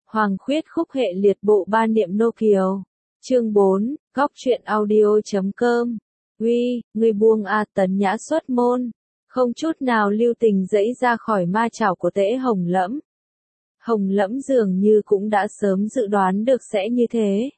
Hoàng khuyết khúc hệ liệt bộ ba niệm nô kiều. Chương 4, góc truyện audio.com. Uy, ngươi buông a. Tấn Nhã xuất môn, không chút nào lưu tình giãy ra khỏi ma chảo của Tễ Hồng Lẫm. Hồng Lẫm dường như cũng đã sớm dự đoán được sẽ như thế.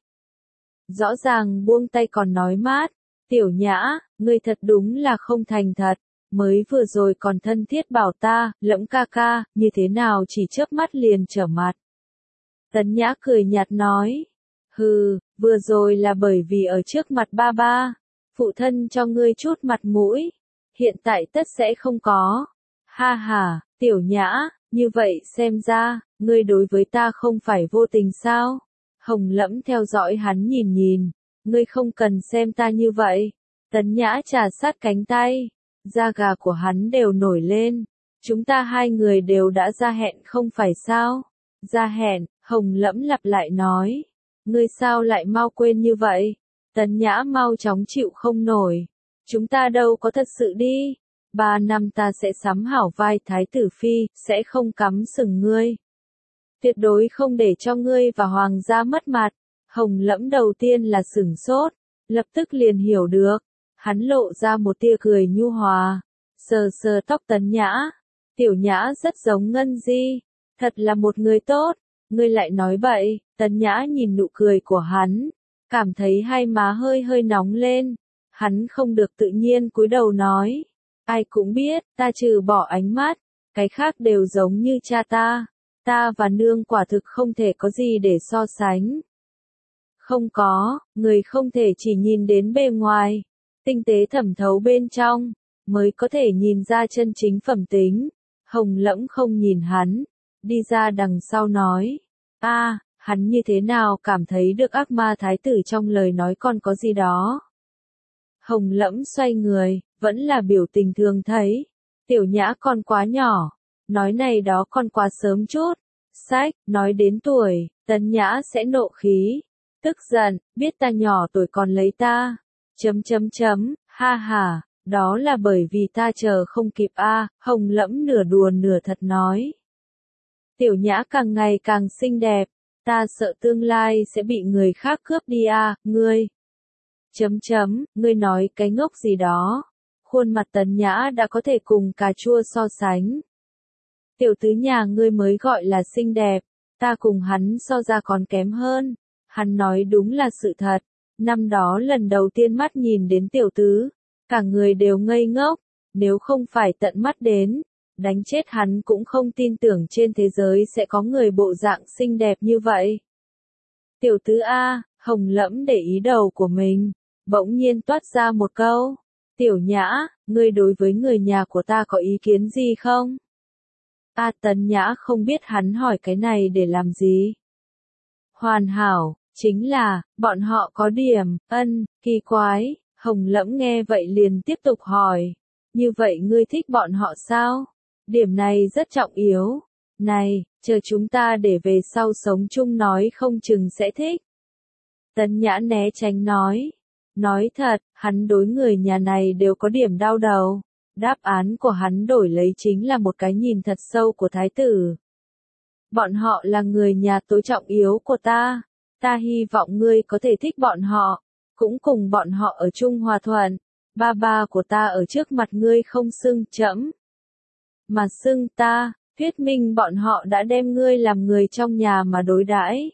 Rõ ràng buông tay còn nói mát, Tiểu Nhã, ngươi thật đúng là không thành thật, mới vừa rồi còn thân thiết bảo ta, Lẫm ca ca, như thế nào chỉ chớp mắt liền trở mặt. Tấn Nhã cười nhạt nói, hừ, vừa rồi là bởi vì ở trước mặt ba ba, phụ thân cho ngươi chút mặt mũi, hiện tại tất sẽ không có. Ha ha, Tiểu Nhã, như vậy xem ra, ngươi đối với ta không phải vô tình sao? Hồng Lẫm theo dõi hắn nhìn, ngươi không cần xem ta như vậy. Tấn Nhã trà sát cánh tay, da gà của hắn đều nổi lên. Chúng ta hai người đều đã ra hẹn không phải sao? Ra hẹn, Hồng Lẫm lặp lại nói. Ngươi sao lại mau quên như vậy? Tấn Nhã mau chóng chịu không nổi. Chúng ta đâu có thật sự đi. 3 năm ta sẽ sắm hảo vai thái tử phi, sẽ không cắm sừng ngươi. Tuyệt đối không để cho ngươi và hoàng gia mất mặt. Hồng Lẫm đầu tiên là sửng sốt, lập tức liền hiểu được. Hắn lộ ra một tia cười nhu hòa, sờ sờ tóc Tấn Nhã. Tiểu Nhã rất giống Ngân Di, thật là một người tốt. Ngươi lại nói bậy. Tấn Nhã nhìn nụ cười của hắn, cảm thấy hai má hơi nóng lên. Hắn không được tự nhiên cúi đầu nói, ai cũng biết, ta trừ bỏ ánh mắt, cái khác đều giống như cha ta. Ta và nương quả thực không thể có gì để so sánh. Không có, người không thể chỉ nhìn đến bề ngoài, tinh tế thẩm thấu bên trong, mới có thể nhìn ra chân chính phẩm tính. Hồng Lẫm không nhìn hắn, đi ra đằng sau nói, hắn như thế nào cảm thấy được ác ma thái tử trong lời nói còn có gì đó. Hồng Lẫm xoay người, vẫn là biểu tình thường thấy. Tiểu Nhã con quá nhỏ, nói này đó con quá sớm chút. Sách, nói đến tuổi, Tấn Nhã sẽ nộ khí, tức giận, biết ta nhỏ tuổi còn lấy ta. Ha ha, đó là bởi vì ta chờ không kịp a. Hồng Lẫm nửa đùa nửa thật nói. Tiểu Nhã càng ngày càng xinh đẹp, ta sợ tương lai sẽ bị người khác cướp đi a. Ngươi. Ngươi nói cái ngốc gì đó. Khuôn mặt Tấn Nhã đã có thể cùng cà chua so sánh. Tiểu tứ nhà ngươi mới gọi là xinh đẹp, ta cùng hắn so ra còn kém hơn. Hắn nói đúng là sự thật. Năm đó lần đầu tiên mắt nhìn đến tiểu tứ, cả người đều ngây ngốc, nếu không phải tận mắt đến, đánh chết hắn cũng không tin tưởng trên thế giới sẽ có người bộ dạng xinh đẹp như vậy. Tiểu tứ a. Hồng Lẫm để ý đầu của mình, bỗng nhiên toát ra một câu. Tiểu Nhã, ngươi đối với người nhà của ta có ý kiến gì không? Tấn Nhã không biết hắn hỏi cái này để làm gì. Hoàn hảo, chính là, bọn họ có điểm, kỳ quái. Hồng Lẫm nghe vậy liền tiếp tục hỏi. Như vậy ngươi thích bọn họ sao? Điểm này rất trọng yếu. Này, chờ chúng ta để về sau sống chung nói không chừng sẽ thích. Tấn Nhã né tránh nói. Nói thật, hắn đối người nhà này đều có điểm đau đầu. Đáp án của hắn đổi lấy chính là một cái nhìn thật sâu của thái tử. Bọn họ là người nhà tối trọng yếu của ta. Ta hy vọng ngươi có thể thích bọn họ, cũng cùng bọn họ ở chung hòa thuận. Ba ba của ta ở trước mặt ngươi không xưng trẫm, mà xưng ta, thuyết minh bọn họ đã đem ngươi làm người trong nhà mà đối đãi.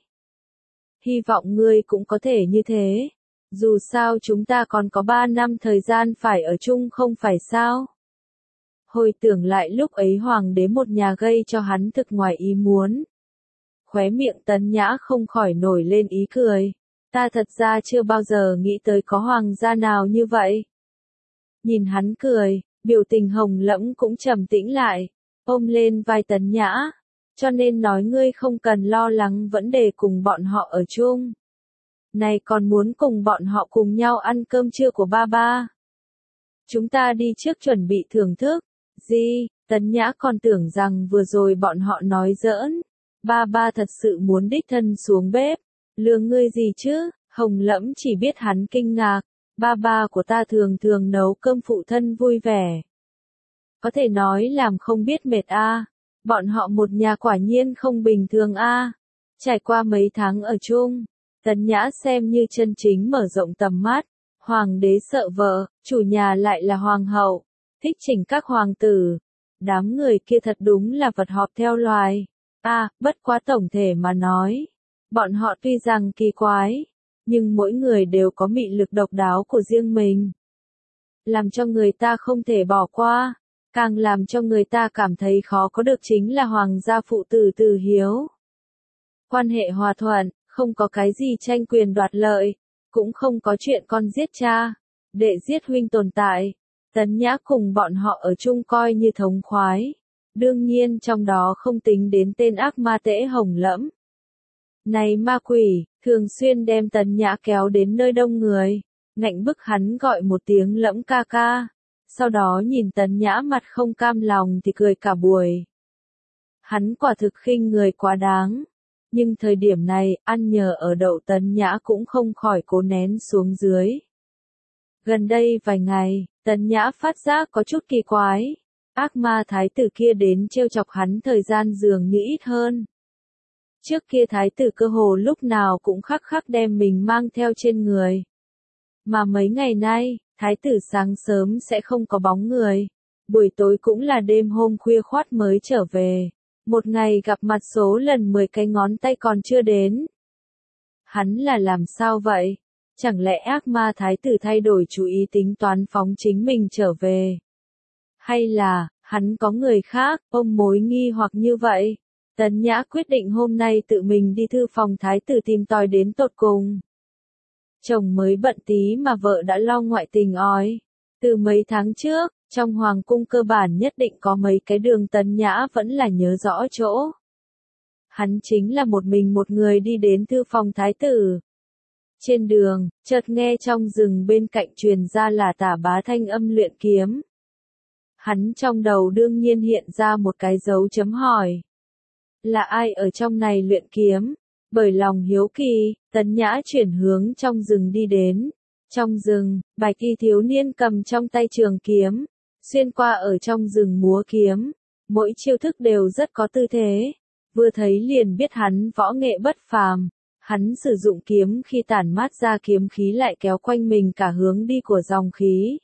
Hy vọng ngươi cũng có thể như thế. Dù sao chúng ta còn có 3 năm thời gian phải ở chung không phải sao? Hồi tưởng lại lúc ấy hoàng đế một nhà gây cho hắn thực ngoài ý muốn. Khóe miệng Tấn Nhã không khỏi nổi lên ý cười. Ta thật ra chưa bao giờ nghĩ tới có hoàng gia nào như vậy. Nhìn hắn cười, biểu tình Hồng Lẫm cũng trầm tĩnh lại, ôm lên vai Tấn Nhã. Cho nên nói ngươi không cần lo lắng vấn đề cùng bọn họ ở chung. Này còn muốn cùng bọn họ cùng nhau ăn cơm trưa của ba ba. Chúng ta đi trước chuẩn bị thưởng thức. Gì, Tấn Nhã còn tưởng rằng vừa rồi bọn họ nói giỡn. Ba ba thật sự muốn đích thân xuống bếp. Lừa ngươi gì chứ? Hồng Lẫm chỉ biết hắn kinh ngạc. Ba ba của ta thường thường nấu cơm phụ thân vui vẻ. Có thể nói làm không biết mệt a. Bọn họ một nhà quả nhiên không bình thường a. Trải qua mấy tháng ở chung, Tấn Nhã xem như chân chính mở rộng tầm mắt. Hoàng đế sợ vợ, chủ nhà lại là hoàng hậu, thích chỉnh các hoàng tử. Đám người kia thật đúng là vật họp theo loài. Bất quá tổng thể mà nói, bọn họ tuy rằng kỳ quái, nhưng mỗi người đều có mị lực độc đáo của riêng mình. Làm cho người ta không thể bỏ qua, càng làm cho người ta cảm thấy khó có được chính là hoàng gia phụ tử Từ Hiếu. Quan hệ hòa thuận, không có cái gì tranh quyền đoạt lợi, cũng không có chuyện con giết cha, đệ giết huynh tồn tại. Tấn Nhã cùng bọn họ ở chung coi như thống khoái. Đương nhiên trong đó không tính đến tên ác ma Tễ Hồng Lẫm. Này ma quỷ, thường xuyên đem Tấn Nhã kéo đến nơi đông người, ngạnh bức hắn gọi một tiếng Lẫm ca ca. Sau đó nhìn Tấn Nhã mặt không cam lòng thì cười cả buổi. Hắn quả thực khinh người quá đáng. Nhưng thời điểm này, ăn nhờ ở đậu Tấn Nhã cũng không khỏi cố nén xuống dưới. Gần đây vài ngày, Tấn Nhã phát giác có chút kỳ quái. Ác ma thái tử kia đến trêu chọc hắn thời gian dường như ít hơn. Trước kia thái tử cơ hồ lúc nào cũng khắc khắc đem mình mang theo trên người. Mà mấy ngày nay, thái tử sáng sớm sẽ không có bóng người. Buổi tối cũng là đêm hôm khuya khoắt mới trở về. Một ngày gặp mặt số lần 10 cái ngón tay còn chưa đến. Hắn là làm sao vậy? Chẳng lẽ ác ma thái tử thay đổi chú ý tính toán phóng chính mình trở về? Hay là, hắn có người khác, ôm mối nghi hoặc như vậy? Tấn Nhã quyết định hôm nay tự mình đi thư phòng thái tử tìm tòi đến tột cùng. Chồng mới bận tí mà vợ đã lo ngoại tình ói. Từ mấy tháng trước, trong hoàng cung cơ bản nhất định có mấy cái đường Tấn Nhã vẫn là nhớ rõ chỗ. Hắn chính là một mình một người đi đến thư phòng thái tử. Trên đường, chợt nghe trong rừng bên cạnh truyền ra là tả bá thanh âm luyện kiếm. Hắn trong đầu đương nhiên hiện ra một cái dấu chấm hỏi. Là ai ở trong này luyện kiếm? Bởi lòng hiếu kỳ, Tấn Nhã chuyển hướng trong rừng đi đến. Trong rừng, bạch y thiếu niên cầm trong tay trường kiếm, xuyên qua ở trong rừng múa kiếm. Mỗi chiêu thức đều rất có tư thế. Vừa thấy liền biết hắn võ nghệ bất phàm. Hắn sử dụng kiếm khi tản mát ra kiếm khí lại kéo quanh mình cả hướng đi của dòng khí.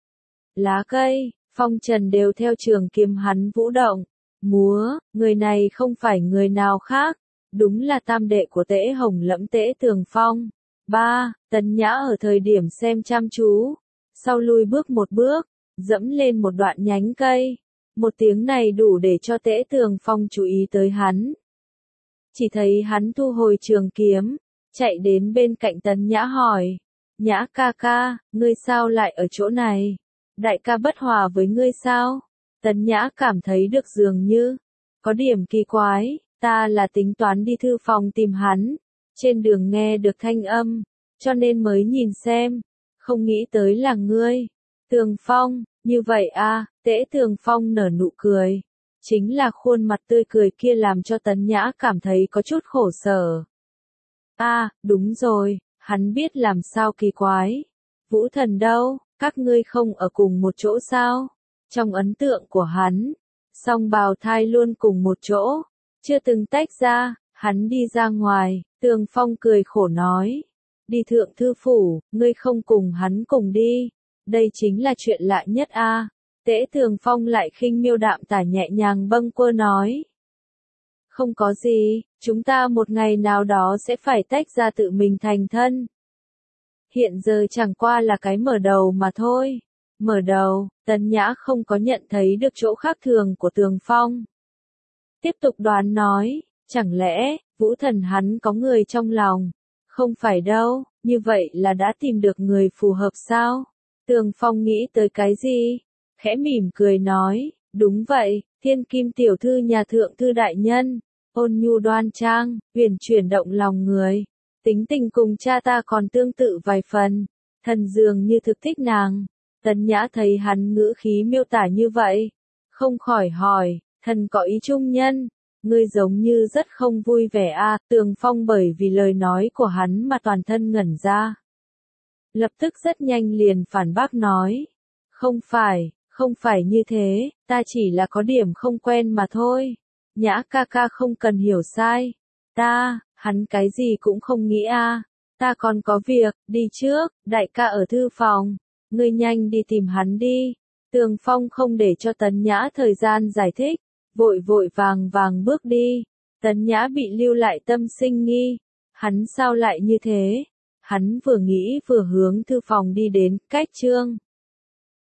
Lá cây, phong trần đều theo trường kiếm hắn vũ động, múa, người này không phải người nào khác, đúng là tam đệ của Tễ Hồng Lẫm Tễ Tường Phong. Tấn Nhã ở thời điểm xem chăm chú, sau lui bước một bước, dẫm lên một đoạn nhánh cây. Một tiếng này đủ để cho Tễ Tường Phong chú ý tới hắn. Chỉ thấy hắn thu hồi trường kiếm, chạy đến bên cạnh Tấn Nhã hỏi. Nhã ca ca, ngươi sao lại ở chỗ này? Đại ca bất hòa với ngươi sao? Tấn Nhã cảm thấy được dường như có điểm kỳ quái, ta là tính toán đi thư phòng tìm hắn. Trên đường nghe được thanh âm, cho nên mới nhìn xem, không nghĩ tới là ngươi. Tường Phong, như vậy Tễ Tường Phong nở nụ cười. Chính là khuôn mặt tươi cười kia làm cho Tấn Nhã cảm thấy có chút khổ sở. Đúng rồi, hắn biết làm sao kỳ quái. Vũ Thần đâu, các ngươi không ở cùng một chỗ sao? Trong ấn tượng của hắn, song bào thai luôn cùng một chỗ, chưa từng tách ra. Hắn đi ra ngoài, Tường Phong cười khổ nói. Đi thượng thư phủ, ngươi không cùng hắn cùng đi. Đây chính là chuyện lạ nhất Tễ Tường Phong lại khinh miêu đạm tả nhẹ nhàng bâng quơ nói. Không có gì, chúng ta một ngày nào đó sẽ phải tách ra tự mình thành thân. Hiện giờ chẳng qua là cái mở đầu mà thôi. Mở đầu, Tấn Nhã không có nhận thấy được chỗ khác thường của Tường Phong. Tiếp tục đoán nói, chẳng lẽ, Vũ Thần hắn có người trong lòng? Không phải đâu, như vậy là đã tìm được người phù hợp sao? Tường Phong nghĩ tới cái gì? Khẽ mỉm cười nói, đúng vậy, thiên kim tiểu thư nhà thượng thư đại nhân, ôn nhu đoan trang, huyền chuyển động lòng người. Tính tình cùng cha ta còn tương tự vài phần, thần dường như thực thích nàng. Tấn Nhã thấy hắn ngữ khí miêu tả như vậy, không khỏi hỏi, thần có ý trung nhân, ngươi giống như rất không vui vẻ Tường Phong bởi vì lời nói của hắn mà toàn thân ngẩn ra. Lập tức rất nhanh liền phản bác nói, không phải như thế, ta chỉ là có điểm không quen mà thôi. Nhã ca ca không cần hiểu sai. Hắn cái gì cũng không nghĩ a. Ta còn có việc, đi trước, đại ca ở thư phòng. Ngươi nhanh đi tìm hắn đi. Tường Phong không để cho Tấn Nhã thời gian giải thích, vội vội vàng vàng bước đi. Tấn Nhã bị lưu lại tâm sinh nghi. Hắn sao lại như thế? Hắn vừa nghĩ vừa hướng thư phòng đi đến, cách Trương